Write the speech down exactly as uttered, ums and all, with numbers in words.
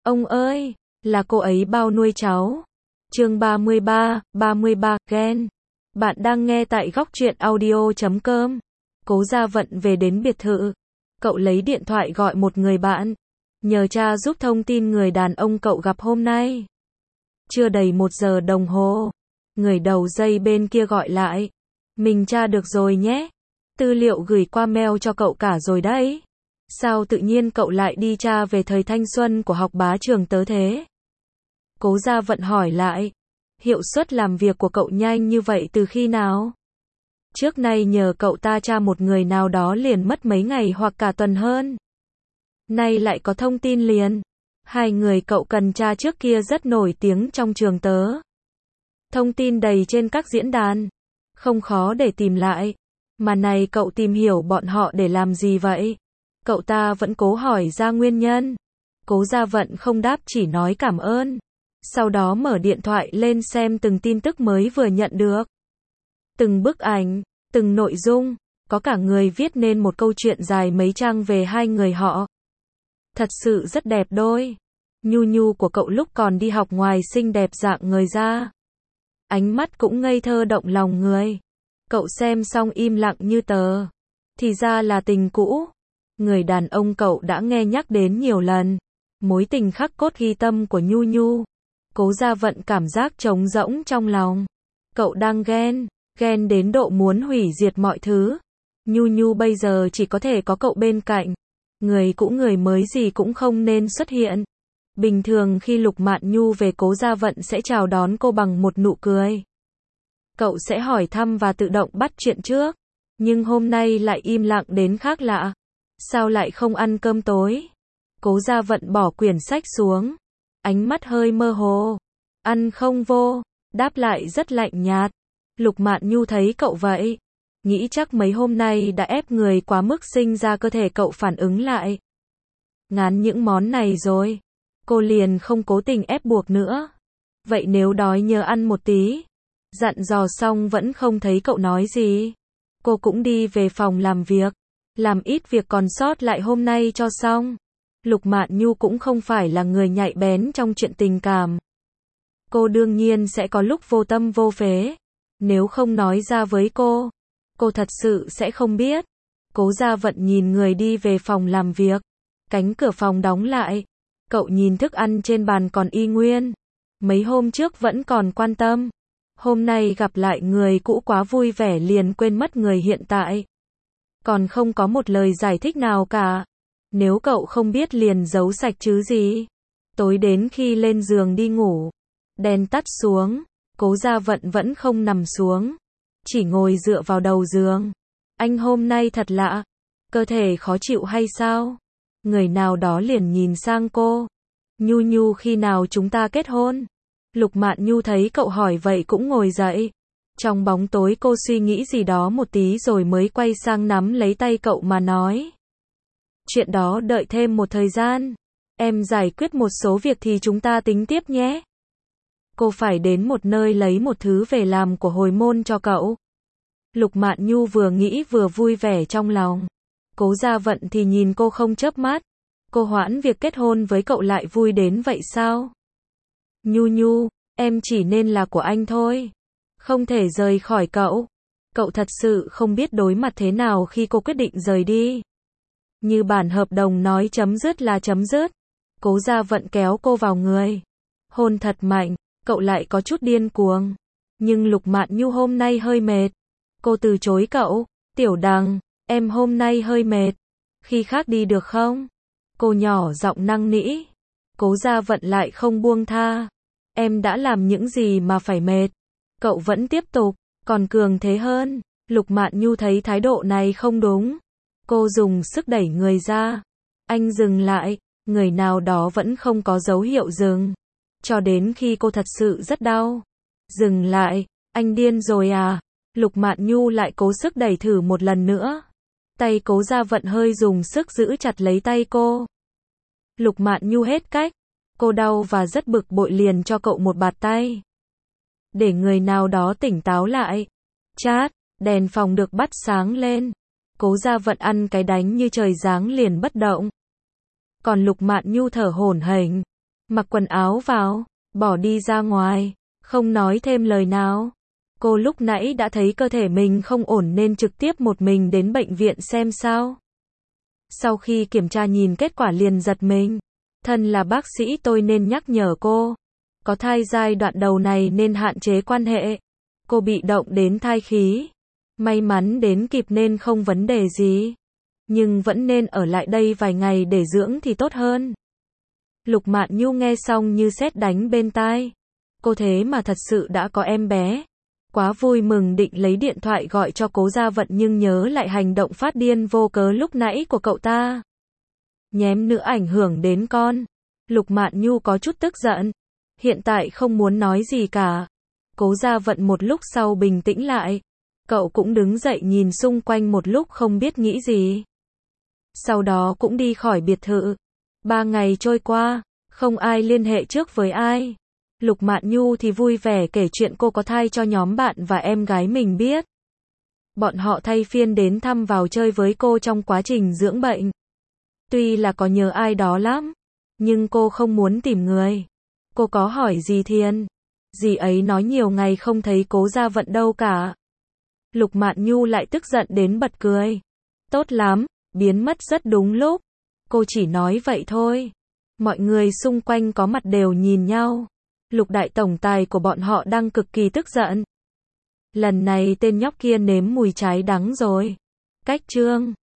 Ông ơi, là cô ấy bao nuôi cháu. Chương ba mươi ba, ba mươi ba, ghen. Bạn đang nghe tại góc truyện audio chấm com. Cố Gia Vận về đến biệt thự. Cậu lấy điện thoại gọi một người bạn. Nhờ cha giúp thông tin người đàn ông cậu gặp hôm nay. Chưa đầy một giờ đồng hồ. Người đầu dây bên kia gọi lại. Mình tra được rồi nhé. Tư liệu gửi qua mail cho cậu cả rồi đấy. Sao tự nhiên cậu lại đi tra về thời thanh xuân của học bá trường tớ thế? Cố Gia Vận hỏi lại. Hiệu suất làm việc của cậu nhanh như vậy từ khi nào? Trước nay nhờ cậu ta tra một người nào đó liền mất mấy ngày hoặc cả tuần hơn. Nay lại có thông tin liền. Hai người cậu cần tra trước kia rất nổi tiếng trong trường tớ. Thông tin đầy trên các diễn đàn. Không khó để tìm lại. Mà này cậu tìm hiểu bọn họ để làm gì vậy? Cậu ta vẫn cố hỏi ra nguyên nhân. Cố Gia Vận không đáp, chỉ nói cảm ơn. Sau đó mở điện thoại lên xem từng tin tức mới vừa nhận được. Từng bức ảnh, từng nội dung, có cả người viết nên một câu chuyện dài mấy trang về hai người họ. Thật sự rất đẹp đôi. Nhu Nhu của cậu lúc còn đi học ngoài xinh đẹp dạng người ra. Ánh mắt cũng ngây thơ động lòng người. Cậu xem xong im lặng như tờ. Thì ra là tình cũ. Người đàn ông cậu đã nghe nhắc đến nhiều lần. Mối tình khắc cốt ghi tâm của Nhu Nhu. Cố Gia Vận cảm giác trống rỗng trong lòng. Cậu đang ghen, ghen đến độ muốn hủy diệt mọi thứ. Nhu Nhu bây giờ chỉ có thể có cậu bên cạnh. Người cũ người mới gì cũng không nên xuất hiện. Bình thường khi Lục Mạn Nhu về, Cố Gia Vận sẽ chào đón cô bằng một nụ cười. Cậu sẽ hỏi thăm và tự động bắt chuyện trước. Nhưng hôm nay lại im lặng đến khác lạ. Sao lại không ăn cơm tối? Cố Gia Vận bỏ quyển sách xuống. Ánh mắt hơi mơ hồ. Ăn không vô. Đáp lại rất lạnh nhạt. Lục Mạn Nhu thấy cậu vậy. Nghĩ chắc mấy hôm nay đã ép người quá mức, sinh ra cơ thể cậu phản ứng lại. Ngán những món này rồi. Cô liền không cố tình ép buộc nữa. Vậy nếu đói nhớ ăn một tí. Dặn dò xong vẫn không thấy cậu nói gì. Cô cũng đi về phòng làm việc. Làm ít việc còn sót lại hôm nay cho xong. Lục Mạn Nhu cũng không phải là người nhạy bén trong chuyện tình cảm. Cô đương nhiên sẽ có lúc vô tâm vô phế. Nếu không nói ra với cô, cô thật sự sẽ không biết. Cố Gia Vận nhìn người đi về phòng làm việc. Cánh cửa phòng đóng lại. Cậu nhìn thức ăn trên bàn còn y nguyên. Mấy hôm trước vẫn còn quan tâm. Hôm nay gặp lại người cũ quá vui vẻ liền quên mất người hiện tại. Còn không có một lời giải thích nào cả. Nếu cậu không biết liền giấu sạch chứ gì. Tối đến khi lên giường đi ngủ, đèn tắt xuống, Cố Gia Vận vẫn không nằm xuống. Chỉ ngồi dựa vào đầu giường. Anh hôm nay thật lạ. Cơ thể khó chịu hay sao? Người nào đó liền nhìn sang cô. Nhu Nhu, khi nào chúng ta kết hôn? Lục Mạn Nhu thấy cậu hỏi vậy cũng ngồi dậy. Trong bóng tối cô suy nghĩ gì đó một tí rồi mới quay sang nắm lấy tay cậu mà nói. Chuyện đó đợi thêm một thời gian. Em giải quyết một số việc thì chúng ta tính tiếp nhé. Cô phải đến một nơi lấy một thứ về làm của hồi môn cho cậu. Lục Mạn Nhu vừa nghĩ vừa vui vẻ trong lòng. Cố Gia Vận thì nhìn cô không chớp mắt. Cô hoãn việc kết hôn với cậu lại vui đến vậy sao? Nhu Nhu, em chỉ nên là của anh thôi. Không thể rời khỏi cậu. Cậu thật sự không biết đối mặt thế nào khi cô quyết định rời đi. Như bản hợp đồng nói chấm dứt là chấm dứt. Cố Gia Vận kéo cô vào người. Hôn thật mạnh, cậu lại có chút điên cuồng. Nhưng Lục Mạn Nhu hôm nay hơi mệt. Cô từ chối cậu. Tiểu Đằng, em hôm nay hơi mệt. Khi khác đi được không? Cô nhỏ giọng năn nỉ. Cố Gia Vận lại không buông tha. Em đã làm những gì mà phải mệt? Cậu vẫn tiếp tục, còn cường thế hơn. Lục Mạn Nhu thấy thái độ này không đúng. Cô dùng sức đẩy người ra. Anh dừng lại. Người nào đó vẫn không có dấu hiệu dừng. Cho đến khi cô thật sự rất đau. Dừng lại. Anh điên rồi à? Lục Mạn Nhu lại cố sức đẩy thử một lần nữa. Tay Cố Gia Vận hơi dùng sức giữ chặt lấy tay cô. Lục Mạn Nhu hết cách. Cô đau và rất bực bội liền cho cậu một bạt tay. Để người nào đó tỉnh táo lại. Chát, đèn phòng được bắt sáng lên. Cố Gia Vận ăn cái đánh như trời giáng liền bất động. Còn Lục Mạn Nhu thở hổn hển. mặc quần áo vào, bỏ đi ra ngoài, không nói thêm lời nào. Cô lúc nãy đã thấy cơ thể mình không ổn nên trực tiếp một mình đến bệnh viện xem sao. Sau khi kiểm tra nhìn kết quả liền giật mình. Thân là bác sĩ tôi nên nhắc nhở cô. Có thai giai đoạn đầu này nên hạn chế quan hệ. Cô bị động đến thai khí. May mắn đến kịp nên không vấn đề gì. Nhưng vẫn nên ở lại đây vài ngày để dưỡng thì tốt hơn. Lục Mạn Nhu nghe xong như sét đánh bên tai. Cô thế mà thật sự đã có em bé. Quá vui mừng định lấy điện thoại gọi cho Cố Gia Vận nhưng nhớ lại hành động phát điên vô cớ lúc nãy của cậu ta. Nhém nữa ảnh hưởng đến con. Lục Mạn Nhu có chút tức giận. Hiện tại không muốn nói gì cả. Cố Gia Vận một lúc sau bình tĩnh lại. Cậu cũng đứng dậy nhìn xung quanh một lúc không biết nghĩ gì. Sau đó cũng đi khỏi biệt thự. Ba ngày trôi qua, không ai liên hệ trước với ai. Lục Mạn Nhu thì vui vẻ kể chuyện cô có thai cho nhóm bạn và em gái mình biết. Bọn họ thay phiên đến thăm vào chơi với cô trong quá trình dưỡng bệnh. Tuy là có nhớ ai đó lắm, nhưng cô không muốn tìm người. Cô có hỏi dì Thiền. Dì ấy nói nhiều ngày không thấy Cố Gia Vận đâu cả. Lục Mạn Nhu lại tức giận đến bật cười. Tốt lắm, biến mất rất đúng lúc. Cô chỉ nói vậy thôi. Mọi người xung quanh có mặt đều nhìn nhau. Lục đại tổng tài của bọn họ đang cực kỳ tức giận. Lần này tên nhóc kia nếm mùi trái đắng rồi. Cách chương